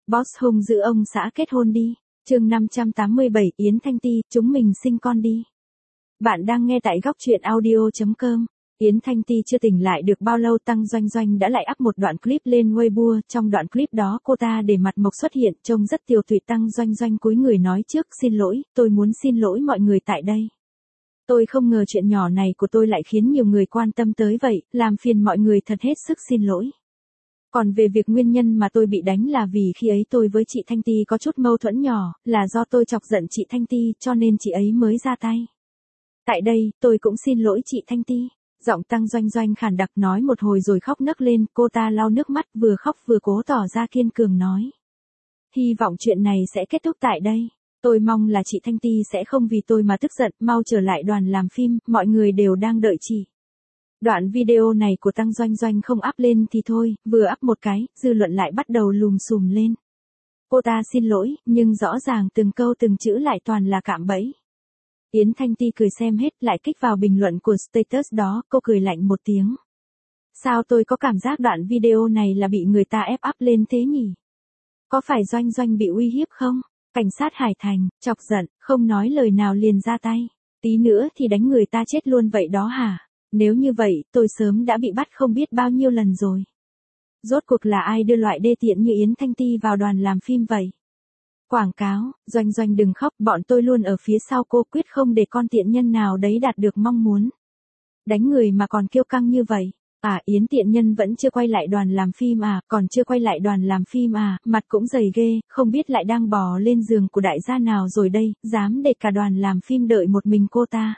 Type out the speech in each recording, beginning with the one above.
Boss hung giữ ông xã kết hôn đi. Chương 587, Yến Thanh Ti, chúng mình sinh con đi. Bạn đang nghe tại góc truyện audio.com. Yến Thanh Ti chưa tỉnh lại được bao lâu, Tăng Doanh Doanh đã lại up một đoạn clip lên Weibo. Trong đoạn clip đó cô ta để mặt mộc xuất hiện, trông rất tiều tụy. Tăng Doanh Doanh cúi người nói trước: xin lỗi, tôi muốn xin lỗi mọi người tại đây. Tôi không ngờ chuyện nhỏ này của tôi lại khiến nhiều người quan tâm tới vậy, làm phiền mọi người thật, hết sức xin lỗi. Còn về việc nguyên nhân mà tôi bị đánh là vì khi ấy tôi với chị Thanh Ti có chút mâu thuẫn nhỏ, là do tôi chọc giận chị Thanh Ti cho nên chị ấy mới ra tay. Tại đây, tôi cũng xin lỗi chị Thanh Ti. Giọng Tăng Doanh Doanh khàn đặc nói một hồi rồi khóc nấc lên, cô ta lau nước mắt vừa khóc vừa cố tỏ ra kiên cường nói. Hy vọng chuyện này sẽ kết thúc tại đây. Tôi mong là chị Thanh Ti sẽ không vì tôi mà tức giận, mau trở lại đoàn làm phim, mọi người đều đang đợi chị. Đoạn video này của Tăng Doanh Doanh không up lên thì thôi, vừa up một cái, dư luận lại bắt đầu lùm xùm lên. Cô ta xin lỗi, nhưng rõ ràng từng câu từng chữ lại toàn là cạm bẫy. Yến Thanh Ti cười xem hết, lại kích vào bình luận của status đó, cô cười lạnh một tiếng. Sao tôi có cảm giác đoạn video này là bị người ta ép up lên thế nhỉ? Có phải Doanh Doanh bị uy hiếp không? Cảnh sát Hải Thành, chọc giận, không nói lời nào liền ra tay. Tí nữa thì đánh người ta chết luôn vậy đó hả? Nếu như vậy, tôi sớm đã bị bắt không biết bao nhiêu lần rồi. Rốt cuộc là ai đưa loại đê tiện như Yến Thanh Ti vào đoàn làm phim vậy? Quảng cáo, Doanh Doanh đừng khóc, bọn tôi luôn ở phía sau cô, quyết không để con tiện nhân nào đấy đạt được mong muốn. Đánh người mà còn kiêu căng như vậy. À, Yến tiện nhân vẫn chưa quay lại đoàn làm phim à, còn chưa quay lại đoàn làm phim à, mặt cũng dày ghê, không biết lại đang bò lên giường của đại gia nào rồi đây, dám để cả đoàn làm phim đợi một mình cô ta.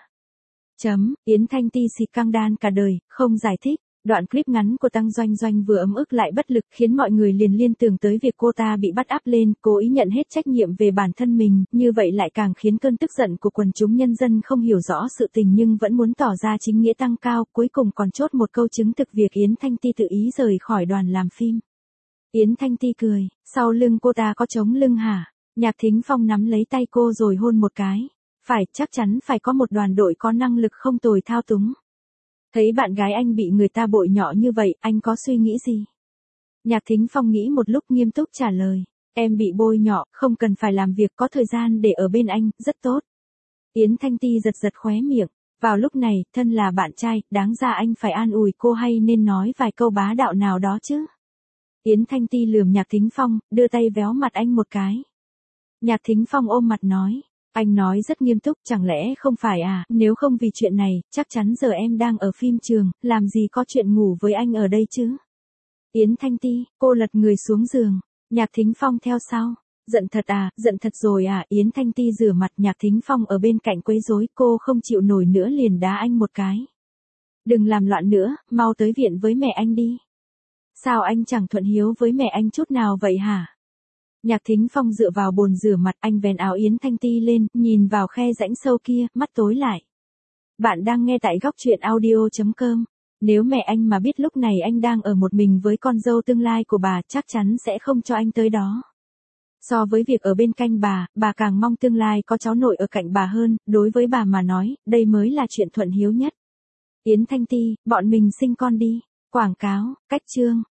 Yến Thanh Ti xịt căng đan cả đời, không giải thích. Đoạn clip ngắn của Tăng Doanh Doanh vừa ấm ức lại bất lực khiến mọi người liền liên tưởng tới việc cô ta bị bắt up lên, cố ý nhận hết trách nhiệm về bản thân mình, như vậy lại càng khiến cơn tức giận của quần chúng nhân dân không hiểu rõ sự tình nhưng vẫn muốn tỏ ra chính nghĩa tăng cao, cuối cùng còn chốt một câu chứng thực việc Yến Thanh Ti tự ý rời khỏi đoàn làm phim. Yến Thanh Ti cười, sau lưng cô ta có trống lưng hả? Nhạc Thính Phong nắm lấy tay cô rồi hôn một cái. Phải, chắc chắn phải có một đoàn đội có năng lực không tồi thao túng. Thấy bạn gái anh bị người ta bội nhọ như vậy, anh có suy nghĩ gì? Nhạc Thính Phong nghĩ một lúc nghiêm túc trả lời. Em bị bôi nhọ, không cần phải làm việc, có thời gian để ở bên anh, rất tốt. Yến Thanh Ti giật giật khóe miệng. Vào lúc này, thân là bạn trai, đáng ra anh phải an ủi cô hay nên nói vài câu bá đạo nào đó chứ. Yến Thanh Ti lườm Nhạc Thính Phong, đưa tay véo mặt anh một cái. Nhạc Thính Phong ôm mặt nói. Anh nói rất nghiêm túc, chẳng lẽ không phải à, nếu không vì chuyện này, chắc chắn giờ em đang ở phim trường, làm gì có chuyện ngủ với anh ở đây chứ. Yến Thanh Ti, cô lật người xuống giường, Nhạc Thính Phong theo sau. Giận thật à, giận thật rồi à, Yến Thanh Ti rửa mặt, Nhạc Thính Phong ở bên cạnh quấy rối, cô không chịu nổi nữa liền đá anh một cái. Đừng làm loạn nữa, mau tới viện với mẹ anh đi. Sao anh chẳng thuận hiếu với mẹ anh chút nào vậy hả? Nhạc Thính Phong dựa vào bồn rửa mặt, anh vén áo Yến Thanh Ti lên, nhìn vào khe rãnh sâu kia, mắt tối lại. Bạn đang nghe tại góc truyện audio.com. Nếu mẹ anh mà biết lúc này anh đang ở một mình với con dâu tương lai của bà, chắc chắn sẽ không cho anh tới đó. So với việc ở bên cạnh bà càng mong tương lai có cháu nội ở cạnh bà hơn, đối với bà mà nói, đây mới là chuyện thuận hiếu nhất. Yến Thanh Ti, bọn mình sinh con đi. Quảng cáo, cách chương.